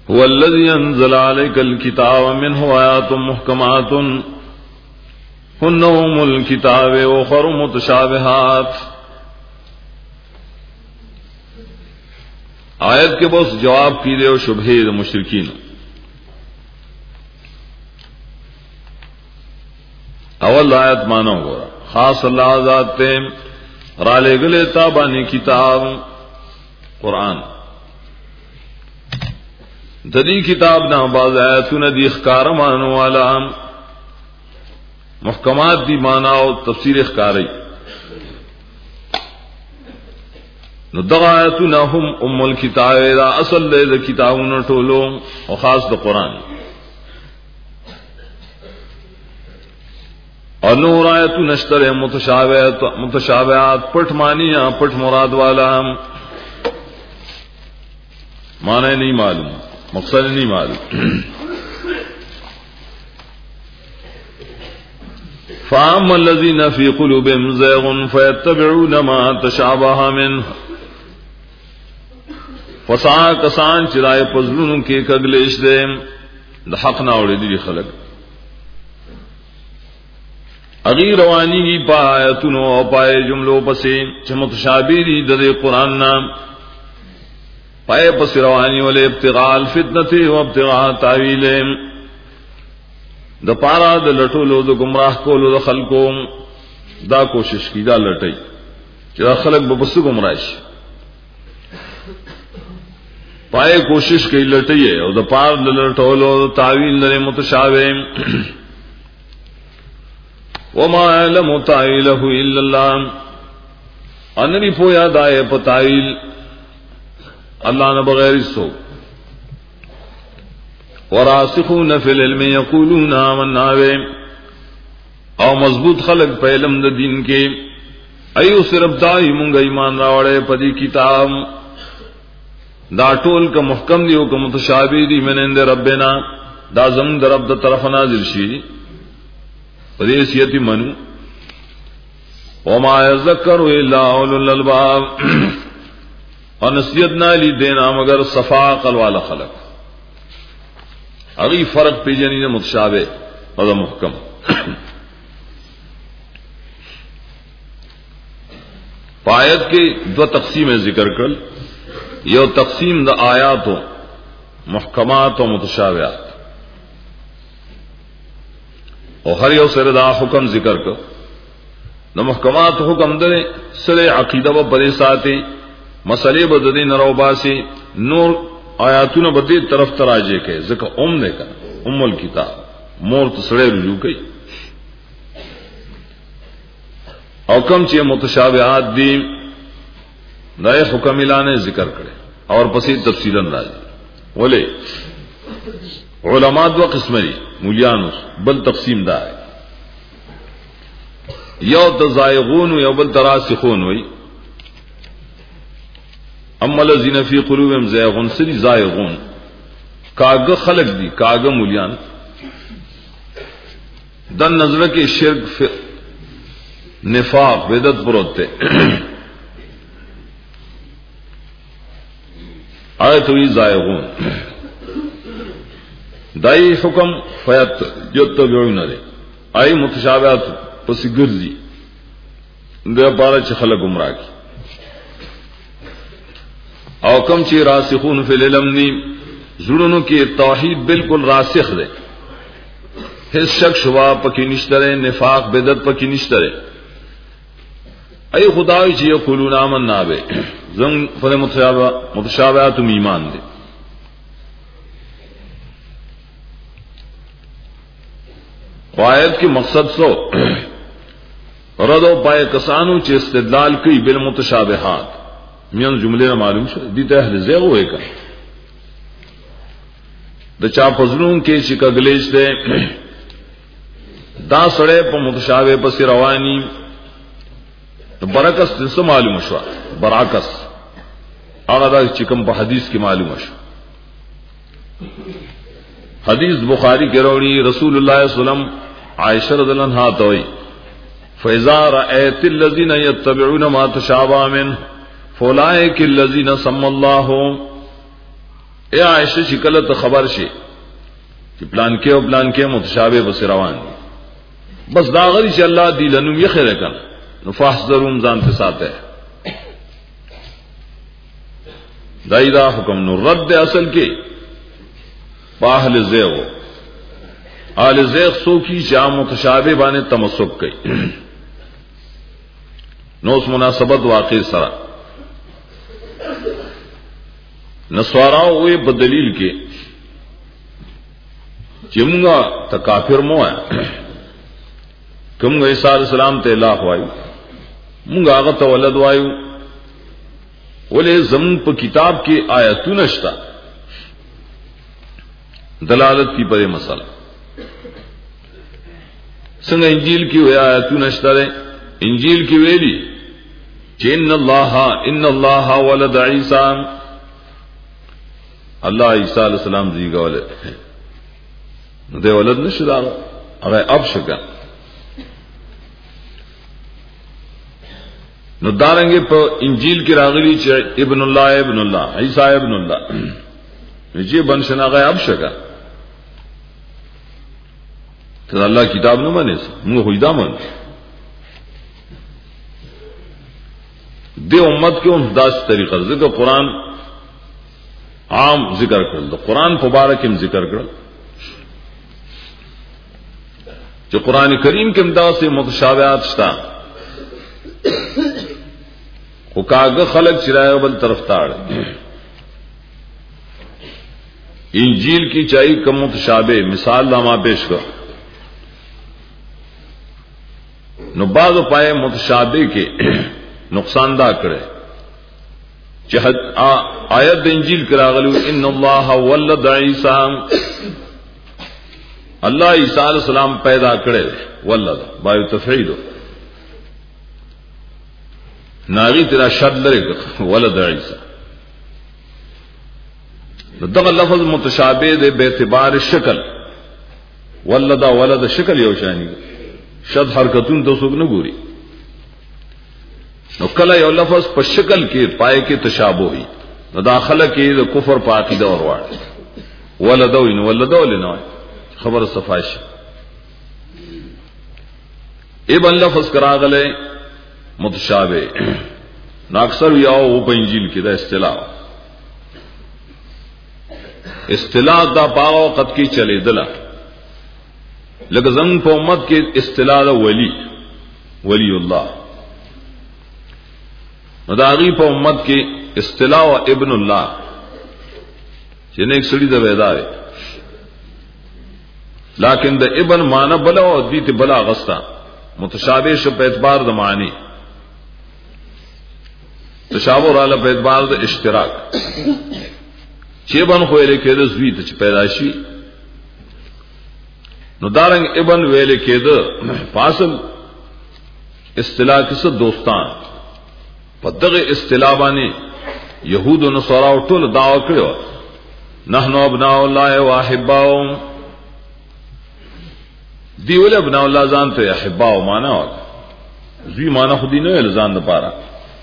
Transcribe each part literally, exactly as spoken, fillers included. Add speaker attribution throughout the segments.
Speaker 1: هو الذي انزل عليك الكتاب منه آيات محكمات هن ام الكتاب واخر متشابهات. آیت کے بس جواب کی دے شبہے مشرکین. اول آیت مانو گا خاص اللہ ذات تے رالے گلے تابانی کتاب قرآن ددی کتاب نہ باز آیتون دی اخکار مانو والا محکمات دی مانا و تفسیر اخکاری نو دغا آیتون ہم ام الکتاب دا اصل دے دا کتابون ٹولو و خاص دا قرآن اور نور آیتون اشتر متشابہات متشابہات پٹ مانیاں پٹ مراد والا معنی نہیں معلوم مقصد نہیں معلوم. فَأَمَّا الَّذِينَ فِي قُلُوبِهِمْ زَيْغٌ فَيَتَّبِعُونَ مَا تَشَابَهَ مِنْهُ فسا کسان چرائے پزلون کے کگلیش دے دا حق نہ اوڑے دی خلق اغیر روانی کی پا آیتونو او پائے جملوں پسے چمتشابی دی دے قرآن نام پائے پس روانی والے ابتغاء الفتنة و ابتغاء تعویل دا پارا دا لٹولو دا گمراہ کولو دا خلقو دا کوشش کی دا لٹائی چرا خلق ببس گمراہش پائے کوشش کی لٹائیے اور دا پار دا لٹولو دا تعویل دا متشابہ وما علم تعویلہ الا اللہ اننی پویا دائے پا تعویل اللہ نے بغیر سو. وراسخون فی العلم یقولون آمنا بے او مضبوط خلق پہ علم دا دین کے ایو صرف دائی منگا ایمان راوڑے پدی کتاب دا ٹول کا محکم دیو کا متشابہ دی من عند ربنا دا زمن دا رب دا طرف نازل شی پدی سیتی منو وما یذکر الا اولو الالباب اور نصیحت نہ لی دینا مگر صفا عقل والا خلق اگی فرق پی جنی نے متشابہ اور محکم. پایت کے دو تقسیم ذکر کر یہ تقسیم دا آیات و محکمات و متشابہات اور ہر یو سر دا حکم ذکر کر دا محکمات حکم دے سر عقیدہ و پرے ساتھی مسئلے بددی نروبا سے نور آیاتون بدی طرف تراجے کے ذکر ام نے کہا ام الکتاب مور تسڑے رجوع کی حکم چیئے متشابہات دی نئے حکم الانے ذکر کرے اور پسی تفصیل اندازی بولے علماء دو قسمری مولیانوس بل تقسیم دا ہے یو تزائغون یو بل تراسخون ہوئی اما الذین فی قلوبہم زیغون سری زائغون کاغ خلق دی کاغ مولیان دن نظر کے شرک نفاق بدعت پروتے آئے تو یہ زائغون دائی حکم فیت یتبعون دے آئی متشابہات پسی گرزی دے پارا چھ خلق گمراہ کی او کم چی راسخون فی العلم دی زڑنوں کی توحید بالکل راسخ دے ہس شک شبہ پکی نشترے نفاق بدعت پکی نشترے ای خدای چی یقولون آمنا بے زن فل متشابہات ایمان دے. آیت کی مقصد سو رد و پائے کسانو چی استدلال کی بالمتشابہات میان جملے نہ معلوم شو دیتا اہل زیغ ہوئے کا دا چا پزلون کے چکا گلیش دے دا سڑے پا متشابہ پسی روانی برعکس سے معلوم شو برعکس آغا دا چکم پا حدیث کی معلوم شو. حدیث بخاری کے روڑی رسول اللہ صلی اللہ علیہ وسلم عائشہ رضی اللہ عنہا توئی فَإِذَا رَأَيْتِ الَّذِينَ يَتَّبِعُونَ مَا تَشَابَهَ مِنْهُ فَأُولَئِكَ الَّذِينَ سَمَّى اللَّهُ اے عائشہ شکل ته خبر شي چې پلان کې او پلان کې متشابه بس روان دي بس دا غری چې الله دی لنو یې خیر کړ نو فاحذرهم ځان ته ساته دایدا حکم نو رد اصل کې باہل زیغ آل زیغ سو کی جا متشابه باندې تمسک کوي نو اس مناسبت واقع سره نسواراو وی بدلیل کې چې موږ ته کافر مو آیا کوم عیسی علیہ السلام ته الله وایو موږ هغه ته ولد وایو ولې زمون په کتاب کې آیاتونه شته دلالت کی پر مسئلہ څنګه انجیل کې وی آیاتونه شته انجیل کې ویلي چې ان الله ان الله ولد عیسی اللہ عیسی علیہ السلام زیگا ولد نو دے ولد نشو دا اگر اب شکا نو دارنگے پا انجیل کی راغلی چاہ ابن اللہ ابن اللہ عیسی ابن اللہ جی بنشنا اگر اب شکا تو اللہ کتاب نو مانے سا مونگا خوشدہ مان دے امت کے ان داس طریقہ ذکر قرآن عام ذکر کرل دا قرآن مبارک ہم ذکر کرل جو قرآن کریم کے امداد سے متشابہات شتا کو کاغ خلق چرائے بل طرف تاڑ انجیل کی چاہیے کم متشابہ مثال لاما پیش کر نو بعض پائے متشابہ کے نقصان دہ کرے آیت انجیل کرا غلو ان اللہ ولد عیسی اللہ عیسیٰ علیہ السلام پیدا کرے ولد بایو تفعیل ناغی تیرا شد لرے ولد عیسیٰ دغه لفظ متشابہ دے بے اعتبار شکل ولد ولد شکل یو شانی شد حرکتون تو سوک نہ گوری نو کله یو لفظ په شکل کې پای کې تشابه وي نو داخله کې د کفر په عقیده ورواړ ولدوین ولدول نه خبر صفائش ابن لفظ کراغله متشابه نو اکثر یو په انجیل کې دا اصطلاح اصطلاح دا باغ وخت کې چلے دلا لکه زمون په امت کې اصطلاح ولی ولی الله نداغی پا امت کی اصطلاح و ابن اللہ جنہیں ایک سڑی دا ویدا ہے لیکن دا ابن مانا بلا و دیت بلا غستا متشابہ شو پہ اعتبار دا معنی تشابہ رالا پہ اعتبار دا اشتراک چھ ابن خویلے کے دا زوی تا چھ پیداشی نو دارنگ ابن ویلے کے دا فاصل اصطلاح کس دوستان پدغه اصطلاح باندې يهود او نصارا ټول دعوا کړو نحنو ابناء الله واحباهم دی ول ابناء الله ځان ته احباو معنا زی معنا خودی نه ځان د پاره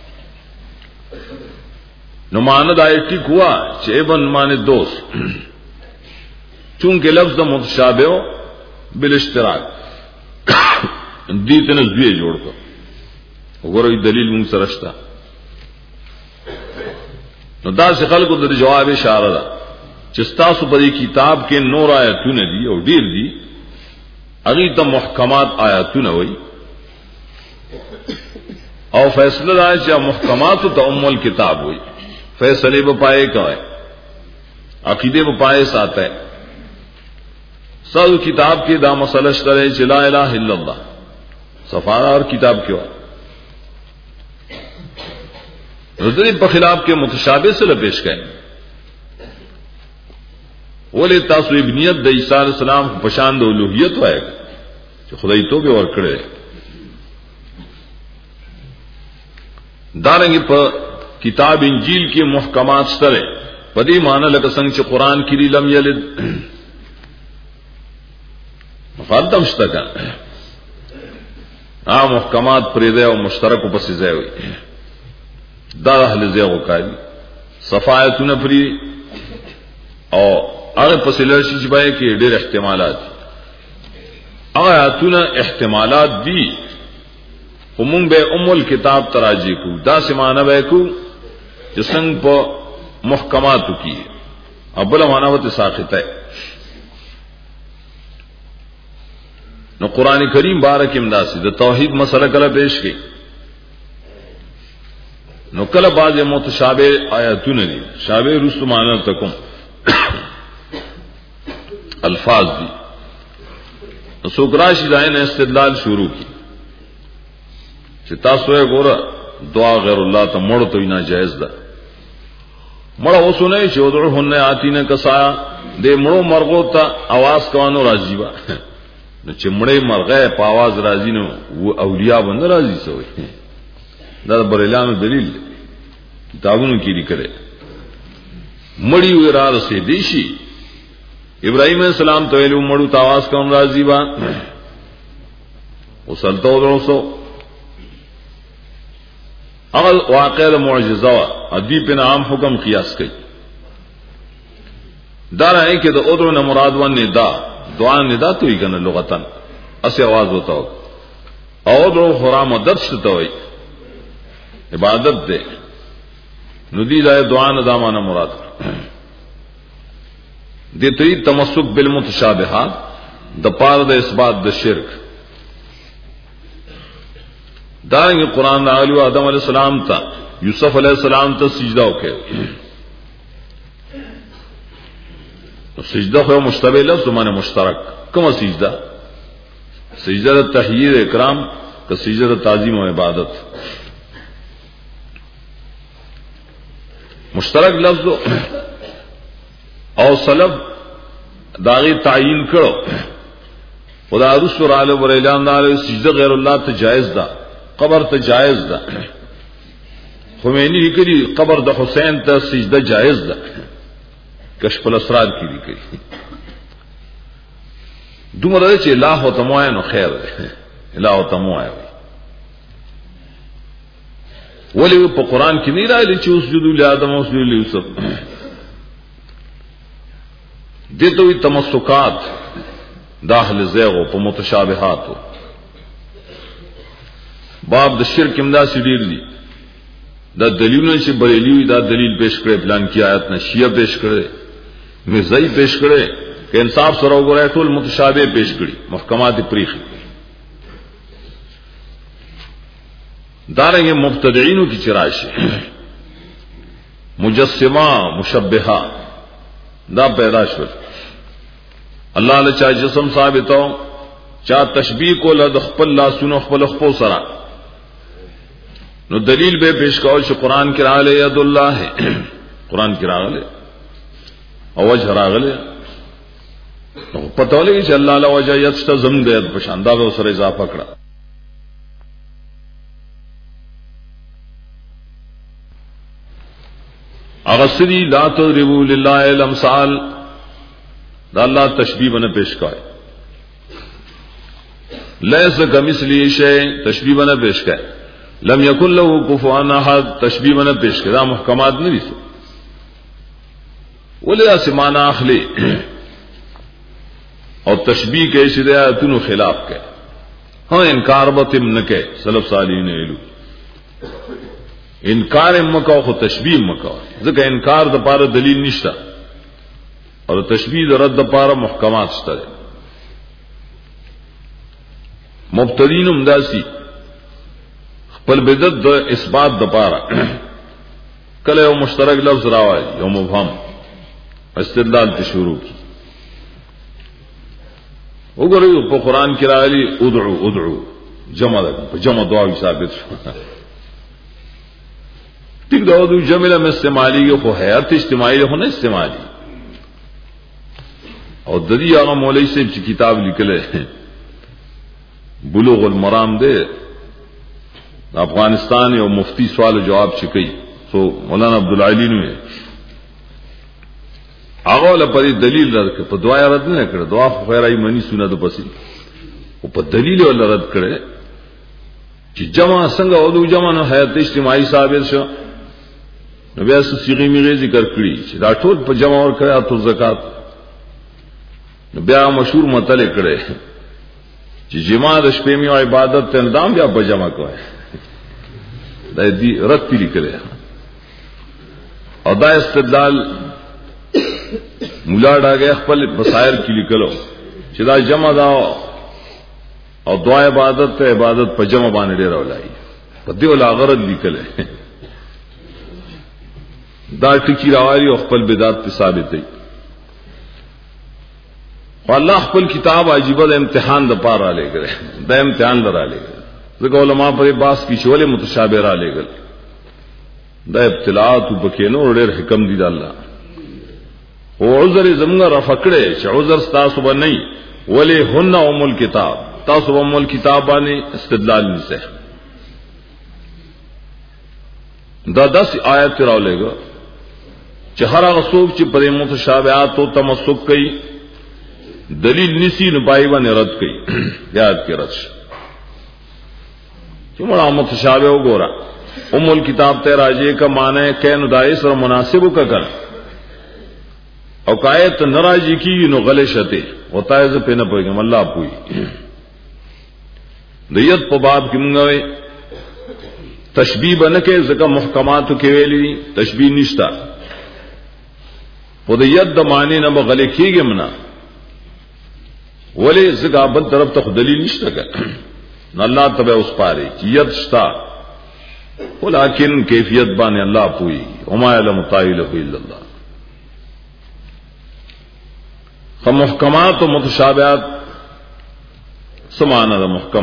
Speaker 1: نو معنا دای ټیک ہوا چې ابن معنی دوست چونکه لفظ متشابه بالاشتراک دې ته نزوی جوړ کو وګورئ دلیل مون سره شته نو دا څه خلکو د جواب اشاره ده چې تاسو په دې کتاب کې نور آیاتونه دي او ډیر دي هغه ته محکمات آیاتونه وایي او فیصله دا چې محکمات ته ام الکتاب وایي فیصله به پائے کوي عقیده به پائے ساته سب کتاب کې دا مسله شته چې لا الہ الا اللہ صفارہ اور کتاب کې وایي رضی په خلاف کې متشابه سره پیش کړي ولې تاسو ابنیت د عیسی علیہ السلام په شان د الوهیت وایي چې خدای توبه ورکړي دارنګ په کتاب انجیل کې محکمات سره په دې معنی لکه څنګه چې قران کې لم یلد مقدم شته کا ا محکمات پرې ده او مشترک په څه ځای وي دا اهل زیغو کوي صفایتونه پری او هغه پسله شي چې بای کې ډېر احتمالات هغه آیاتونه احتمالات دي ومون به ام الكتاب تراجی کو دا سمانه به کو چې څنګه په محکماتو کې ابل مانوت ساقطه نو قران کریم بارک امداسي د توحید مسله کله پیش کړي نو کله بعض متشابه آیاتونه دي شابه رسمانه تکم الفاظ دي نو سوګراشي داین استدلال شروع کی چې تاسو یې ګوره دعا غیر الله ته مړ ته نه جایز ده مړ اوسونه چې ودعهن آتینه کسا دې مړو مرغو ته आवाज کوانو راځي با نو چې مړې مرغه په आवाज راځي نو اولیاء باندې راځي سوې دا بریلانو دلیل کتابونو کې لیکل مړی و را رسې دي شي ابراهيم عليه السلام ته ویلو مړو ته आवाज کوم راځي با وصلته ورسو هغه واقعه معجزه وا ادی په نام حکم قیاس کړي دا راځي چې د اودرو نه مراد و ندا دعا ندا تو ہی کنه لغتن اسے आवाज ہوتا ہو اور رو خورا مدد شتا ہوئی عبادت دے ندی دائے دعا ندا مانا مراد دے تو ہی تمسک بالمتشابہات دا پار دا اثبات دا شرک دارنگی قرآن دا علیو آدم علیہ السلام تا یوسف علیہ السلام تا سجدہ ہو کے سجدہ خو مشتبه لفظ معنی مشترک کوم سجدہ سجدہ تحیید اکرام کا سجدہ تعظیم و عبادت مشترک لفظ او سلب داغی تعین کرو خدا رسول علیہ و اعلان علیہ سجدہ غیر اللہ ته جائز دا قبر ته جائز دا خمینی لیکلی قبر د حسین ته سجدہ جائز دا کشف الاسرار کی لکھی دومره چې الله او تموای نو خیر الله او تموای ولی په قران کې نه راځي چې اسجدوا لآدم او اسجدوا ليوسف دته وي تمسکات داخل زیغو په متشابهات باب د شرک امدا سړي دي دا دلیلونه چې بریلیوی دا دلیل پیش کړي پلان کی آیات نه شیعه پیش کړي مزای پیش کړي کہ انصاف سره وګورئ ټول متشابه پیش کړي محکمات پریخ دارنګ مبتدعين کی چرایش مجسمه مشبہه دا پیدا شول الله له چا جسم ثابتو چا تشبیہ کو له خپل لا سونو خپل خپل سره نو دلیل به پیش کول چې قران کې راغله ید الله قران کې راغله او وجه راغله نو پته ولګي چې الله له وجه یت زم دې په شان دا به سره اضافه کړه اغسری لا تضربوا لله الامثال دا الله تشبیہ بنا پیش کړه لیس کمثلی شیء تشبیہ بنا پیش کړه لم یکن له کفوا احد تشبیہ بنا پیش کړه محکمات نه دي ولدا سمانا اخلی اور تشبیہ کے شریعتونو خلاف کے ہاں انکار بتم نہ کہ سلف صالحین نے ویلو انکار مکو خو تشبیہ مکو ځکه انکار د پاره دلیل نشته اور تشبیہ د رد د پاره محکمات شته مبتدین امداسی خپل بدعت د اثبات د پاره کله یو مشترک لفظ راوړي یو مبهم استدلال ته شروع کی وګورئ په قران کې راغلي ادعو ادعو جمع ده په جمع دعا ثابت شو ٹھیک دا ادعو جمع میں استعمالی کو حیات اجتماعی ہونا استعمالی اور ددی هغه مولوی صاحب چې کتاب لیکله بلوغ المرام دے افغانستان یو مفتی سوال و جواب چې کوي سو مولانا عبدالعلی نو هغه له پری دلیل درکړه په دعا رد نه کړ دعا خو خیرای منی سنت پسې او په دلیل ول رد کړي چې جمع څنګه او جمع نو حیات اجتماعي ثابت شو نو بیا سیغه میغه ذکر کړی چې دا ټول په جمع ور کړه او زکات. نو بیا مشهور متل کړي چې جما د شپې میو عبادت ته اندام بیا په جمع کوي. دا دې رد پیری کړي او دا استدلال مولا ډاګه خپل بصائر کې لیکلو چې دا جمع دا او دعا عبادت ته عبادت په جمع باندې ډیر ولای په دې ولا غرض لیکل دا ټکی راوړي او خپل بدعت په ثابت دی. الله خپل کتاب عجیبه د امتحان د پاره را لګره د امتحان درا لګره ځکه علماء په باس کې شولې متشابه را لګل دا ابتلاات وبکې نو ډېر حکم دي د الله او عذر زمغه رفقړې چې عذر تاسو باندې ولی هن ام الكتاب تاسو ام الكتاب باندې استدلال نشته. دا داس آیت راولېګو چې هر هغه څوک چې پر متشابهات او تمسک کوي دلیل نسی نو پای باندې رد کوي یاد کې رد چې موږ متشابه وګورا ام الكتاب ته راځي کا معنی کین دای سره مناسب وکړه او کایت ناراضی کی نو غلې شته ہوتا ہے ز په نه پويګم الله پوي دیت په باب کې موږ وې تشبیه بنکه ځکه محکمات کې ویلي تشبیه نشتا په دیت د معنی نه غلې کیږي منا ولی زګا بل طرف ته دلیل نشته کړه نو الله تبع اوس پاره کیت شتا ولکن کیفیت باندې الله پوي وما علم تعالی الا الله. فمحکمات و متشابهات سمانه د محکم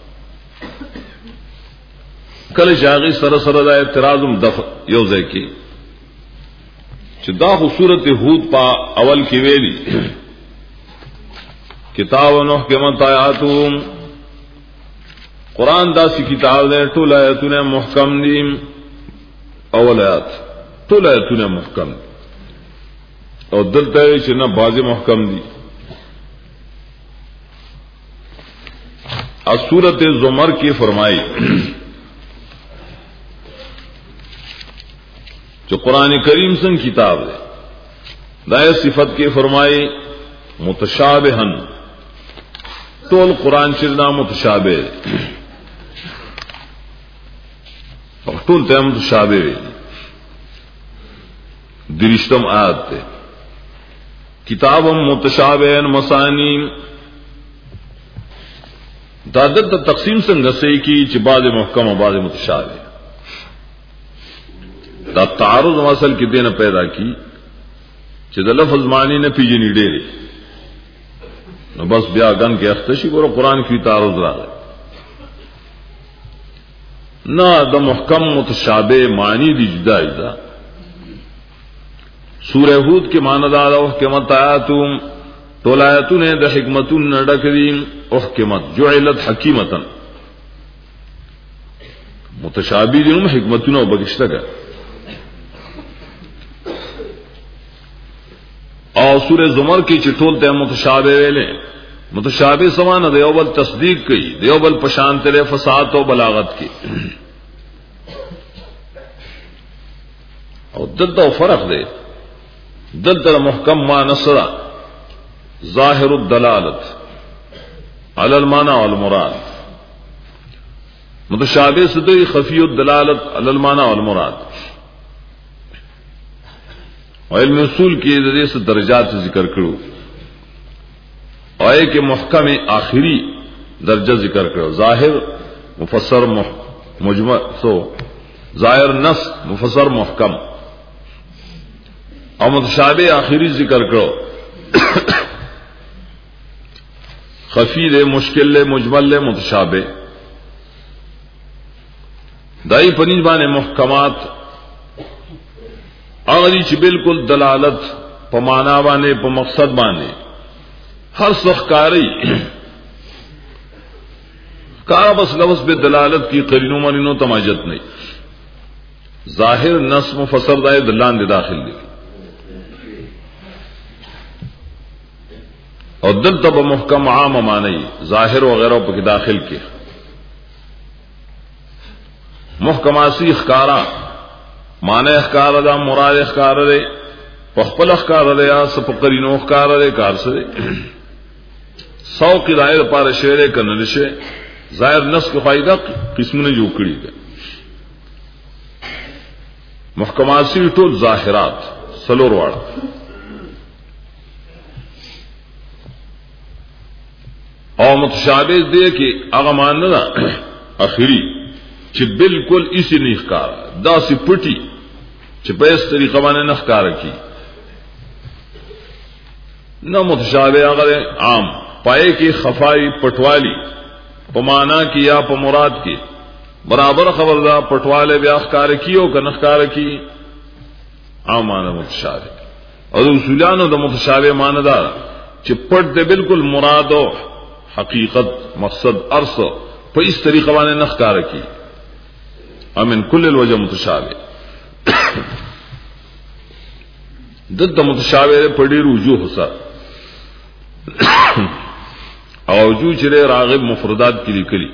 Speaker 1: کله شاغي سره سره د اعتراضم دفع یو ځای کې چې دا خو سورته هود په اول کې ویلي کتاب محکمت آیاتهم قرآن داسی کتاب دے ټول آیاتونه محکم دي اول آیات ټول آیاتونه محکم دي او دلته چې نه بعضی محکم دي. اس سورۃ زمر کی فرمائی جو قرآن کریم سن کتاب ہے دائے صفت کی فرمائی متشابہن طول قرآن چرنا متشابہ طول تے متشابہ درشتم آیات تے کتاب متشابہ مسانی دادت تقسیم سنگ سے کی چباد محکم و بعض متشابہ دا تعارض مسل کی دین پیدا کی چد لفظ معنی نہ پیجنی ڈیرے نو بس بیا گن کے اختشی کرو قرآن کی تعارض را گئے نہ دا محکم متشابہ معنی دی جدا جدا سورہ ہود کے معنی دادا احکمت آیاتم تولایتون دا حکمتون نڈکرین احکمت جعلت حکیمتن متشابہ دینوں میں حکمتون و بگشتہ کا اور سورہ زمر کی چٹول تے متشابہ ویلے متشابہ سمان دیوبل تصدیق کی دیوبل پشان تیرے فساد و بلاغت کی اور دلتا فرق دے دلتا محکم ما نصر ظاہر الدلالت علی المعنى والمراد متشابہ صدی خفی الدلالت علی المعنى والمراد علم اصول کی ذریعے سے درجات سے ذکر کرو اور کہ محکم آخری درجہ ذکر کرو ظاہر مفسر مجمع سو ظاہر نص مفسر محکم اور متشابہ آخری ذکر کرو خفی لے مشکل لے مجمل لے متشابہ دائی پنیج بانے محکمات اغلی چی بالکل دلالت پا مانا بانے پا مقصد بانے ہر سخت کاری کارا بس لفظ بے دلالت کی قرینوں مرینوں تماجت نہیں ظاہر نص مفسر دائے دلان دے داخل دی اور دل تب محکم عام مانی ظاہر وغیرہ پا کی داخل کے محکماسی اخکارا معنی اخکار دا مراد اخکار دے پخپل اخکار دے یا سپقرینو اخکار دے کار سے دے سو کی دائر پار شعرے کا نلشے ظاہر نس کو فائدہ قسم نے جو کری گئے محکمات سی ٹول ظاہرات سلور واڑا اور متشابہ دے کہ اغمان نہ اخری چھ بالکل اسی نہیں اخکار دا سی پٹی چھ بیس طریقہ بانے نخکار کی نہ متشابہ اگر عام پائے کی خفائی پٹوالی پمانا کی یا پمراد کی برابر خبردار پٹوالے بیا اخکار کی ہو کا نخکار کی عام مانا متشابہ اور اصولانو دا متشابہ ماندار چھ پٹ دے بالکل مراد ہو حقیقت مقصد عرص پہ اس طریقہ بانے نخکار کی امن کل الوجہ متشابہ دد متشابہ پڑی رجوع حسا اوجو چرے راغب مفردات کی لکلی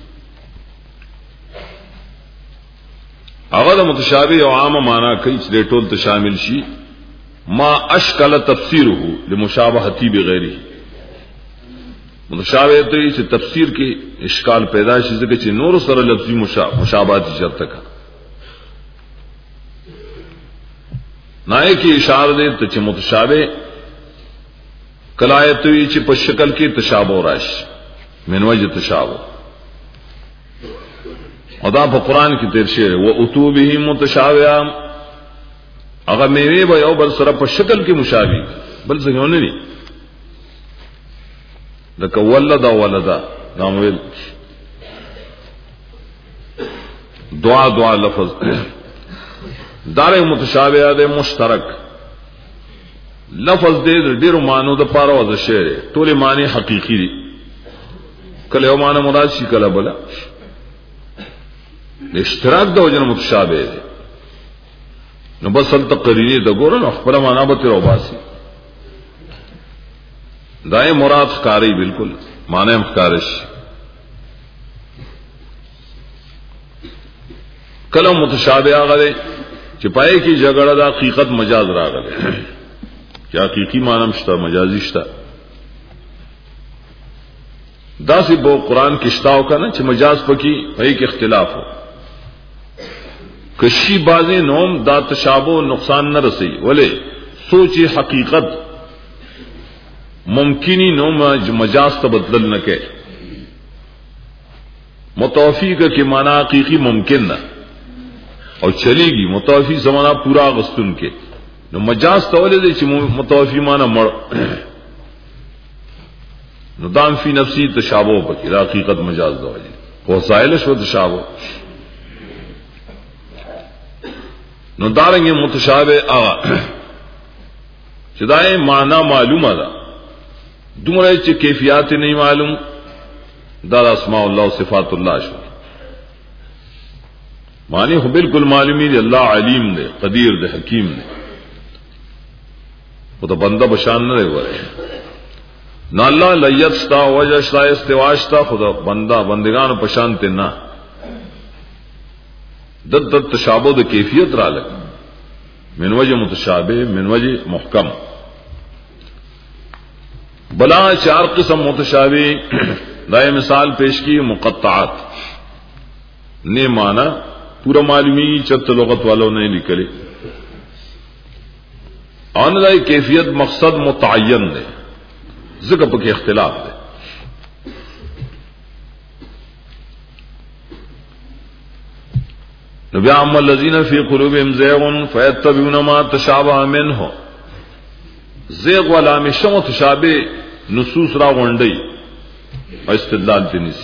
Speaker 1: اغد متشابہ او عام مانا کئی چرے ٹول تشامل شی ما اشکل تفسیرہ لمشابہتی بغیری متشابہ تو یہ تفسیر کے اشکال پیدا شیزے کہ نور سر لفظی مشابہتی شرط کا نائے کی اشارہ دے تو متشابہ کلایت ہوئی چھ پر شکل کی تشابہ راش من وجہ تشابہ ادا پا قرآن کی تیر شیر وہ اتو بھی متشابہ اگر میرے بھائی او بل سر پر شکل کی مشابہ بل سے ہونے نہیں لکہ ولدا ولدا نامویل دعا دعا لفظ دار متشابہ دے مشترک لفظ دے دیر مانو دا پارا وز شعر طول معنی حقیقی دی کل یو معنی مراد شی کلا بلا اشتراک دا وجن متشابہ دے نو بس سل تقرینی دا گورا نو اخبر معنی بتی رو باسی دائیں مراد خکاری بالکل معنی مخکارش کلم متشابہ آگلے چپائے کی جگڑا دا حقیقت مجاز راگلے کیا حقیقی معنی مشتا مجازی شتا دا سی بو قرآن کشتاو کا نا چھ مجاز پکی پہی کے اختلاف ہو کشی بازی نوم دا تشابہ نقصان نہ رسی ولے سوچی حقیقت ممکنی نوم مجاز تبدل نہ کہ متوفی کا کہ معنی حقیقی ممکن نہ اور چلے گی متوفی زمانہ پورا غستن کے نو مجاز تولے دے چھ متوفی معنی مر نو دام فی نفسی تشابہ پکی دا حقیقت مجاز دولی وسائلش و تشابہ نو دارنگے متشابہ آغا چدائے معنی معلوم دا دمرے چھ کیفیات نہیں معلوم دار اسماء اللہ و صفات اللہ شو معنی ہو بالکل معلومی دے اللہ علیم دے قدیر دے حکیم دے وہ تو بندہ بشان نہ رہے ہوئے نہ اللہ لیت شتا وجہ شتا استواء شتا خدا بندہ بندگان پشان تے نہ دد دد تشابہ دے کیفیت را لگ من وجہ متشابہ من وجہ محکم بلا چار قسم متشابہ دائے مثال پیش کی مقطعات نے مانا پورا معلومی چت لغت والوں نے نکلے آن دائی کیفیت مقصد متعین دے ذکر پہ اختلاف دے نبی عام الذین فی قلوبہم زیغ فیتبعون ما تشابہ منہ زیغ والا ہمیشہ متشابہ نصوص را غنڈی اور استدلال تنیسی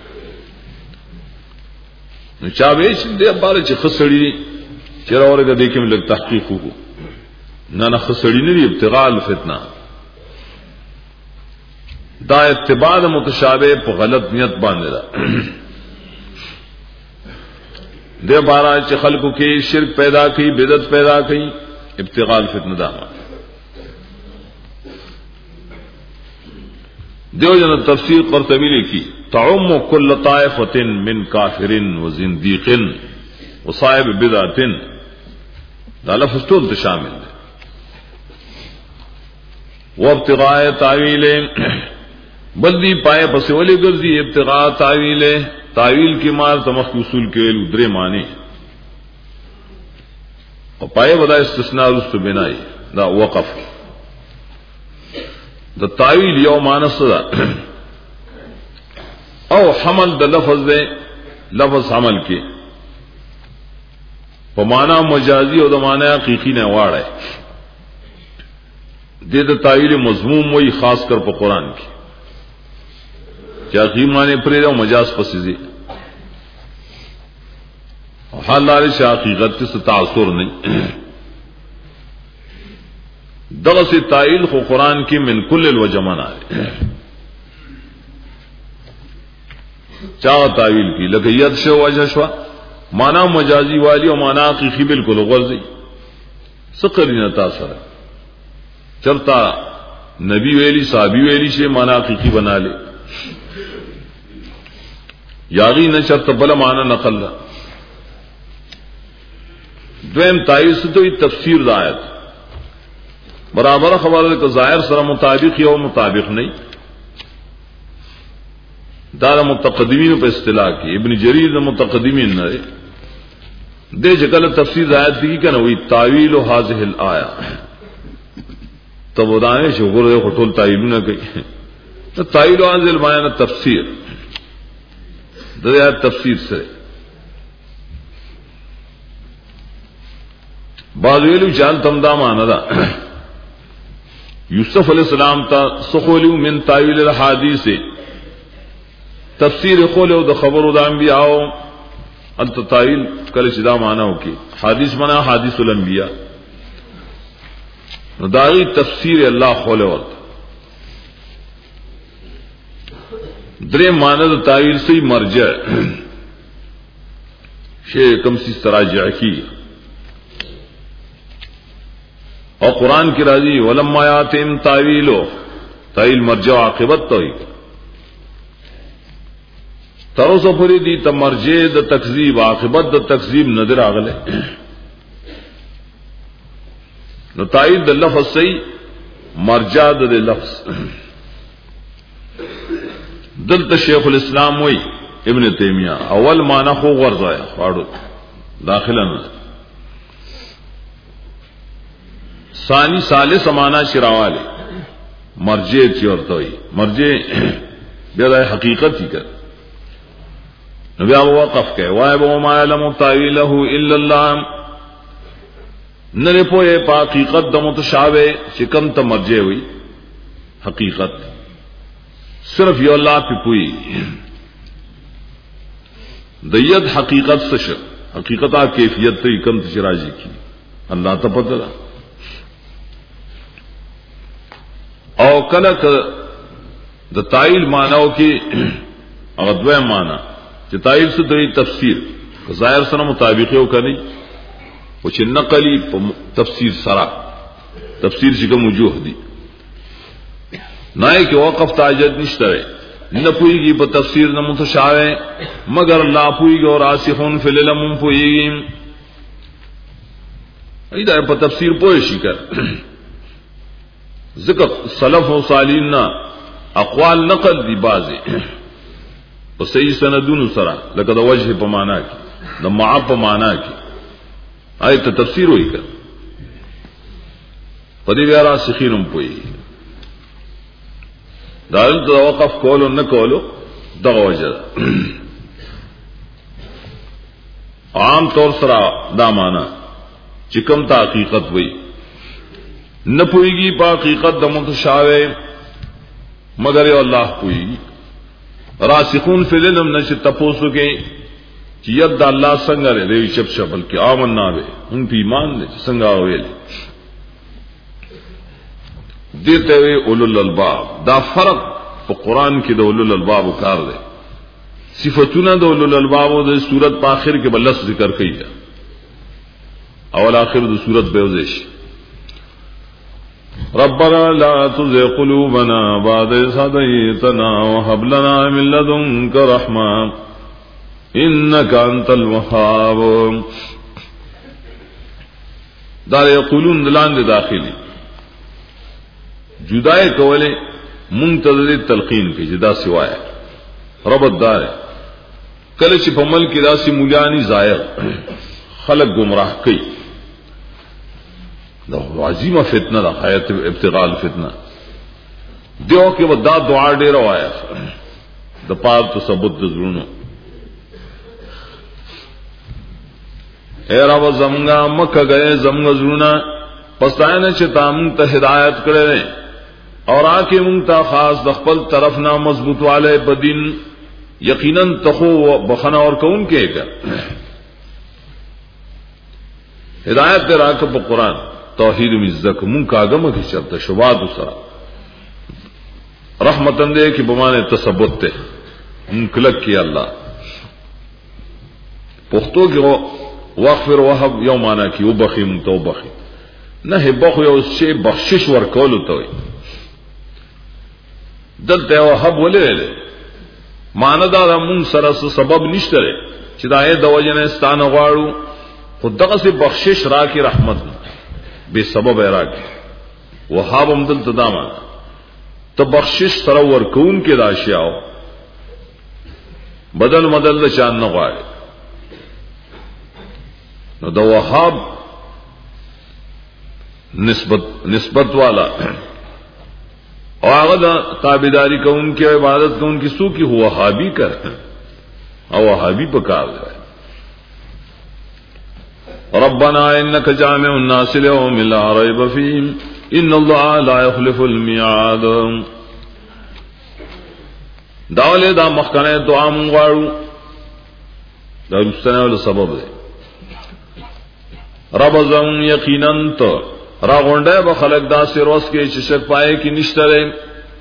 Speaker 1: چاہے دے بارے چھ خسڑی چرا اور کا دیکھیں لگ تحقیق ہو نہ نہ خسڑی نہیں ابتغاء الفتنہ دا اتباع متشابہ پہ غلط نیت باندھے دا دے بارہ چھ خلق کی شرک پیدا کی بدعت پیدا کی ابتغاء الفتنہ دا دیو جن تفسیر قرطبی لکھی تعم کل طائفۃ من کافر و زندیق و صاحب بدعۃ دا لفظ ټول ته شامل دی. وابتغاء تعویل بلدی پائے پس ولی گرزی ابتغاء تعویل تعویل کی مار تمخ اصول کے درے معنی اور پائے بدا استثناء رست بنائی دا وقف دا تعویل یو مانس دا او حمل دا لفظ دے لفظ حمل کے پمانا مجازی اور دا معنی حقیقی نے واڑ ہے دے دا تعویل مضموم وہی خاص کر پا قرآن کی چاقی معنی پرے دا مجاز پسیزی حال لارے سے حقیقت سے تاثر نہیں دغه سے تعویل خو قرآن کی من کل الوجمان آئے چاہ تعویل کی لکہ ید شو وجہ شوا مانا مجازی والی اور مانا حقیقی بالکل غرضی سقری نتا سر چرتا نبی ویلی صحابی ویلی سے مانا حقیقی بنا لے یاغی نہ چرتا بلا مانا نقل دا دویم تعویل سے تو یہ تفسیر دا آیت برابر خبر ہے کہ ظاہر سر مطابق یا مطابق نہیں دارا متقدمین پہ اصطلاح کی ابن جریر نے متقدمین نہ دے جکل تفسیر آیت دی کہ نا وہی تعویل و حاضح الآیا تب وہ دانے شکر دے خطول تعویل نہ گئی تعویل و حاضح الآیا نہ تفسیر دے آیت تفسیر سے بعضویلو جان تمدا مانا دا یوسف علیہ السلام تا سخولیو من تعویل الحادیث تفسیر خولو دا خبرو دا انبیاء انت تعویل کل شدا مانا ہو کی حادیث مانا حادیث الانبیاء داغی تفسیر اللہ خولو ورد درے مانا دا تعویل سے مرجع شیع کم سی تراجع کی اور قرآن کی راضی ولما یاتہم تعویلو تعویل مرجع عاقبت تو ہی تروس پوری دی تا مرجع دا تکذیب عاقبت دا تکذیب نظر آگلے نو تعویل دا لفظ صحیح مرجع دا دا لفظ دلتا شیخ الاسلام ہوئی ابن تیمیہ اول معنی خو غرض آیا پاڑو داخلہ نظر ثانی ثالث مانا شراوالے مرجع چورتا ہوئی مرجع بیادہ حقیقت ہی کر نبی آب وقف کہے وائب وما علم تعویلہ الا اللہ نرے پوئے پا حقیقت دا متشابہ چکم تا مرجع ہوئی حقیقت صرف یو اللہ پی پوئی دید حقیقت سش حقیقتہ کیفیت تو کم تشراجی کی اللہ تا پتلا او کلک دا تعویل معناو کی اغدوے معنی چی تعویل سے دوی تفسیر ظاہر سنا مطابقی ہو کنی وچی نقلی تفسیر سرا تفسیر چکم وجوہ دی نائے کہ وقف تاجد نشترے نہ پوئی گی با تفسیر نہ متشابہ مگر لا پوئی گی اور راسخون فی العلم پوئی گی ایدہ پا تفسیر پوئشی کر ذکر سلف و صالحین نا اقوال نقل دی بازی پا صحیح سندون سرا لکہ دا وجہ پا مانا کی دا معاب پا مانا کی آیت تفسیر ہوئی کر پا دی بیارا سخینم پوئی دا دا وقف کولو نکولو دا وجہ دا عام طور سرا دا مانا چکم تا حقیقت ہوئی نہ پوئی گی پا حقیقت دا متشابہ مگر یو اللہ پوئی گی راسخون فی العلم نشی تپوسو کے چی ید دا اللہ سنگا رے ریوی شب شبل کی آمن نابے ان پی ایمان دے سنگا ہوئے دیتے ہوئے اولو الالباب دا فرق پا قرآن کی دا اولو الالباب کار دے صفتونا دا اولو الالباب دا سورت پا آخر کے بلس ذکر کئی دا اول آخر دا سورت بیوزیش ربنا لا تزغ قلوبنا بعد إذ هديتنا وهب لنا من لدنك رحمة إنك أنت الوهاب دار یقولون دلان دے داخلی جدائے کولے منتظر تلقین کی جدا سوائے ربط دار کلچ پمل کی راسی مولیانی زائر خلق گمراہ کئی دا عظیمہ فتنہ دا حیات ابتغال فتنہ دیو کہ وہ دا دعا ڈیرہ آیا دا پار تو ثبت دزرونو اے رب زمگا مکہ گئے زمگا زرونا پستائنے چھتا منگتا ہدایت کرے رہے اور آکے منگتا خاص دخپل طرف نا مضبوط والے بدین یقیناً تخو بخنا اور کون کے گا ہدایت دے راکب قرآن توحید مزدک من کا گم کی شرط شبات اسرا رحمتن دے کہ بمانے تثبت تے انکلک کی اللہ پختو کی وغفر وحب یو مانا کی او بخی من تو بخی نہ بخو یو سے بخشش ورکولو توئی دلتے وحب ولے لے مانا دا من سرس سبب نشترے چدائے دوجن استان غاڑو خود دغا سے بخشش را کی رحمت بے سبب را کی وحاب امدل تداما تو بخشش سرور کون کے داشیاؤ بدل مدل دا چان نغاڑے نو دا وحاب نسبت نسبت والا اور آغا تابداری کا ان کی عبادت کا ان کی سو کی ہوا وہابی کر اور وہابی پکار رہا ہے ربنا انك جامع الناس ليوم لا ريب فيه ان الله لا يخلف الميعاد داولے دا مخکنے دعا منغواړو دا رستنه ول سبب دی رب زم یقینا تو را غونډه به خلق دا سروس کې چې شک پائے کې نشته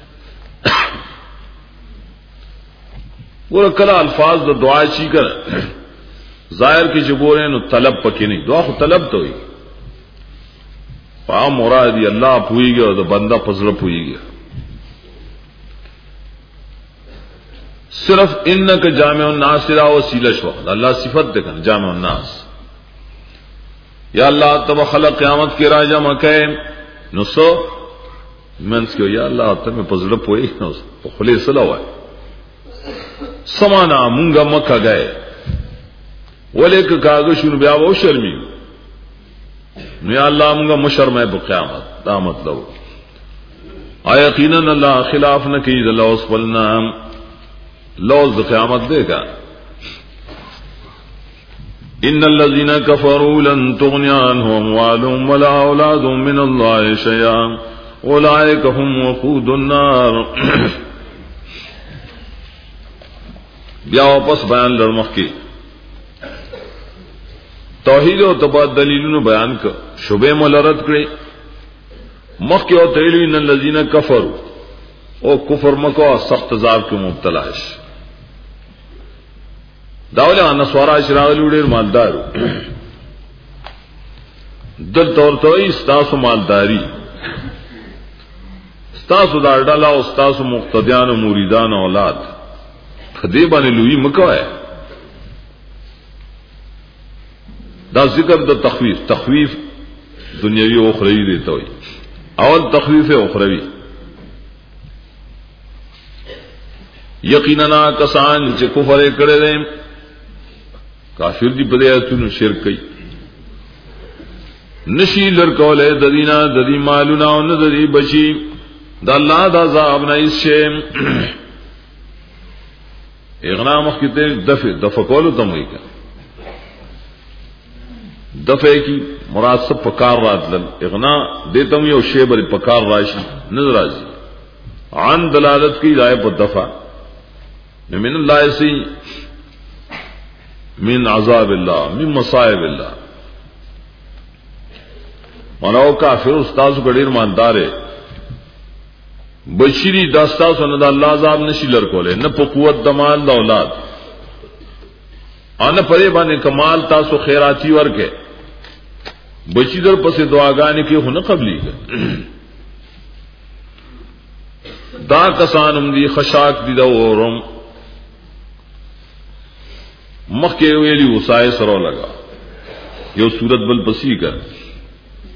Speaker 1: ور کلا الفاظ د دعا چی کر ظاہر کی جبوریں نو طلب پکې نہیں دعا خو طلب تو ہوئی پا مرادی اللہ پوئی گیا تو بندہ پزړه پوئی گیا صرف انک جامع الناس را وسیلہ شو اللہ صفت دیکھنا جامع الناس یا اللہ تب خلق قیامت کے راجہ مکہ نسو منس کیو یا اللہ تب میں پزړه پوئی نو خلی صلاح ہے سمانا منگا مکہ گئے ولیک کاغشن بیا وہ شرمی یا اللہ منگا مشرمے بقیامت دا مطلب آیا یقینا اللہ خلاف نہ کی لوز پلنا لوز قیامت دے گا ان الذين كفروا لن تغني عنهم اموالهم ولا اولادهم من الله شيئا اولئك هم وقود النار بیا واپس بیان لړمخ کی توحید او تبع دلیلونو بیان ک شوبه ملرد کړي مخ کې او تیلو ان الذين كفروا او کفر مکو سخت عذاب کې مبتلا ہے داوله ان سوارا شراغلو ډیر مالدار دل تور توي استاسو مالداری استاسو دا ډاله او استاسو مقتدیان او مریدان اولاد خدی باندې لوی مکوای دا ذکر د تخویف تخویف دنیوی او اخروی دیتا ہوئی اول تخویف اخروی یقینا کسان چې کفر کړي دي کافر دی په آیاتونو شرک کوي نشي لرکول د دینا د دی مالونه او د دی بچي د الله د عذاب نه شي اغنا مخکته دفع دفع کولو تموي کا دفع کی مراد سب پکار راتل اغنا دیتا ہوں یہ شی بر پکار راشی نظر راضی عن دلالت کی رائے پر دفع من اللہ سی من عذاب اللہ من مصائب اللہ مناو کافر استاذ گڑیر ماندارے بشری داستا سندا اللہ عذاب نشی لرکولے نہ په قوت دمال دا اولاد ان پرے باندې کمال تاسو خیراتی ورکے بچی در پسے دعاګانې کې هونه قبلی دا کسانم دی خشاک دی دا اورم مخ کې ویلی وسای سره لگا یو صورت بل پسی کر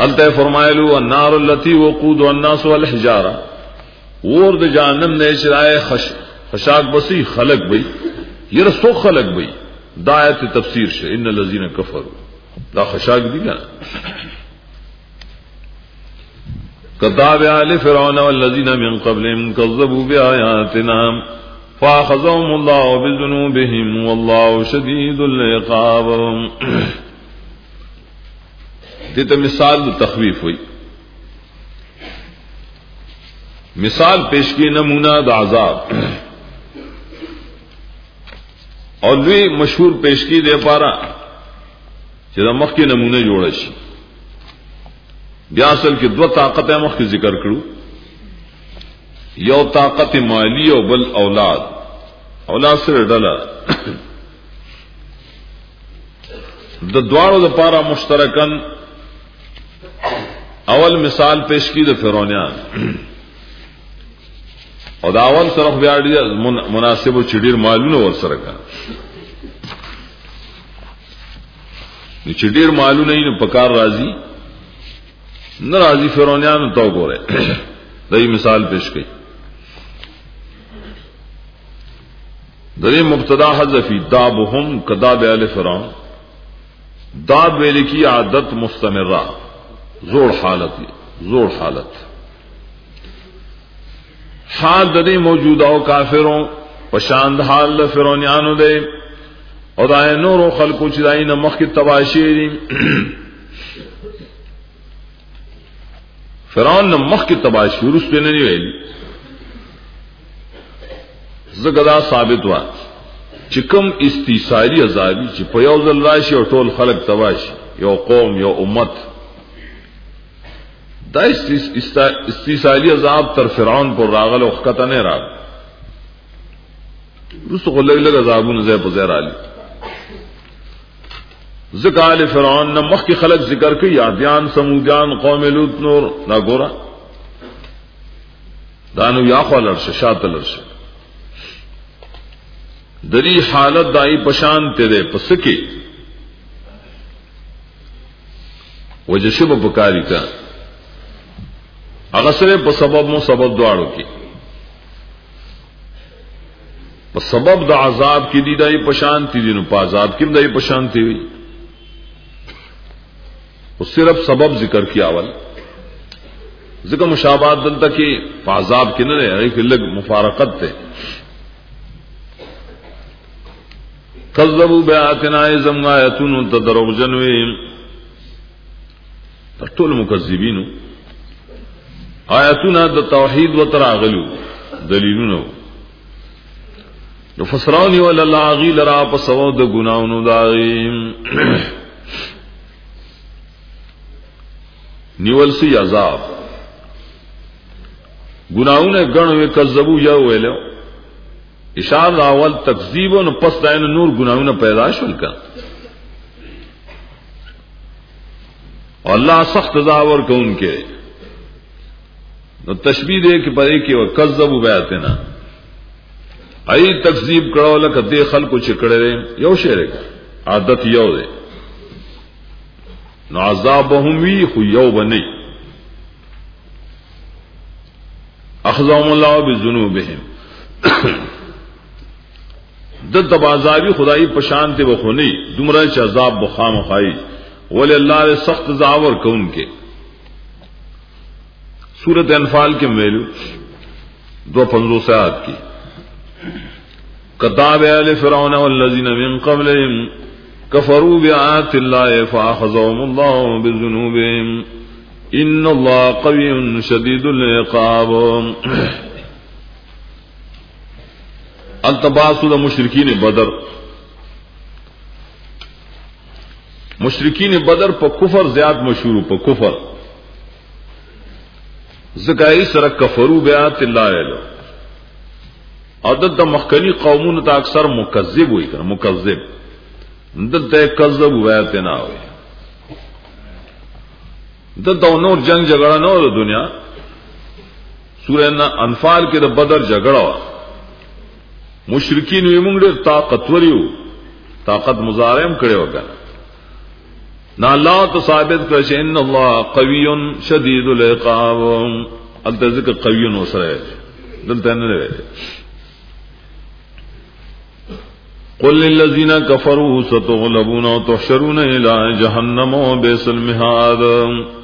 Speaker 1: التے فرمائلو النار التي وقودها الناس والحجارہ، اور د جہنم نے چرائے خش خشاک بسی خلق بئی، یہ رسو خلق بئی دا آیت تفسیر شے ان الذین کفروا دا خشاک دی نا کذاب آل فرعون والذین من قبلهم كذبوا بآیاتنا فأخذهم الله بذنوبهم والله شدید العقاب. دیتا مثال دو تخویف ہوئی، مثال پیش کی نمونہ دا عذاب اور لوی مشہور پیش کی دے پارا چیزا مخ کی نمونے جوڑا شی. بیا اصل کی دو طاقت مخ کی ذکر کرو، یو طاقت مالی و بل اولاد. اولاد سے ڈلا دا دوارو دا پارا مشترکن اول مثال پیش کی دا فرعونیان اور دا اول سرخ بیاڑی مناسب و چڑیر معلوم اور سرکا چڑیر معلوم نہیں نہ پکار راضی نہ راضی فرعونیان تو کو رہے دئی مثال پیش کی. دری مبتدا حذفی دابہم کداب آل فرعون، داب ویلے کی عادت مستمرہ زور حالت زور حالت حال ددی موجودہ کافروں پشاند حال فرعونیانو دے اور دائے نور و خلق چدائی نمخ کی تباشی فرعون نمخ کی تباشی رس پہ نہیں ویلی زگدا ثابت ہوا چکم استیصالی عذابی چی پیوز الراشی اور طول خلق تباشی یو قوم یو امت دا استیصالی عذاب تر فرعون پر راغل وقتا نہیں راغ رسو کو لگ لگ عذابون زیب زیر آلی ذکر آل فرعون نمخ کی خلق ذکر کی یادیان سمودیان قوم لوط نور نا گورا دانو یاخوا لرش شات لرش دری حالت دائی پشان تیرے پسکی وجشب پکاری کا اغسر پا سبب مو سبب دوارو کی پا سبب دا عذاب کی دی دائی پشانتی دی نو پا عذاب کم دائی پشانتی ہوئی وہ صرف سبب ذکر کیا اول ذکر مشابہت دلتا کی پا عذاب کی نہ رہے ایک لگ مفارقت تے کذبوا بآیاتنا ازم آیتون تدرغ جنویم ترطول مکذبینو آیاتنا دا توحید و تراغلو دلیلونو فسرانی واللہ غیل را پسو دا گناونو داغیم نیول سی عذاب گناون گنوے کذبو یا ویلو اشار اول تکذیب و پس دائن نور گناون پیداش ولکا اور اللہ سخت عذاب اور کون کے تشبیہ دے کہ پرے کہ وہ کذبوا بآیاتنا ای تکذیب کرو لک دے خلق چکڑے رے یو شعر عادت یو دے نو عذابهم وی خو یو بنی اخذهم الله بذنوبهم د تبازابی خدائی پشانتے بخونی دمرہ چ عذاب بخام خائی ولی اللہ نے سخت زاور کون کے سورت انفال کے میلو دو پندرہ سیات کی کتاب آل فرعون والذین من قبلهم کفروا بآیات اللہ فأخذهم اللہ بذنوبهم ان اللہ قوی شدید العقاب. التباسل مشرکین بدر مشرکین بدر پا کفر زیاد مشہور پا کفر زکائی سرک کفرو بیات اللہ علیہ عدد دا مخکنی قومون تا اکثر مکذب ہوئی کر مکذب دلتا کذب بیات نہ ہوئی دلتا نور جنگ جگڑا نہ ہو دنیا سورہ انفال کے دا بدر جگڑا ہوا مشرکین وی مونږ ډېر طاقتور یو طاقت مظاهره هم کړي وکړه نہ اللہ تو ثابت کرش ان اللہ قوی شدید العقاب التذکر قوی نصر ہے دلتا نہ رہے قل للذین کفروا ستغلبون وتحشرون الی جہنم وبئس المہاد